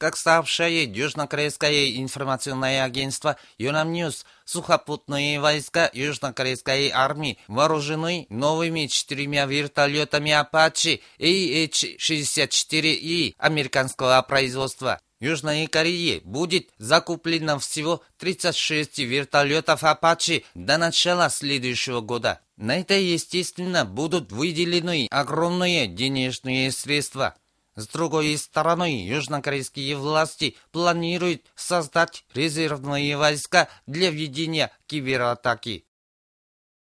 Как сообщает южнокорейское информационное агентство Yonhap-News, сухопутные войска южнокорейской армии вооружены новыми 4 вертолетами Apache AH-64E американского производства. Южной Корее будет закуплено всего 36 вертолетов Apache до начала следующего года. На это, естественно, будут выделены огромные денежные средства. С другой стороны, южнокорейские власти планируют создать резервные войска для ведения кибератаки.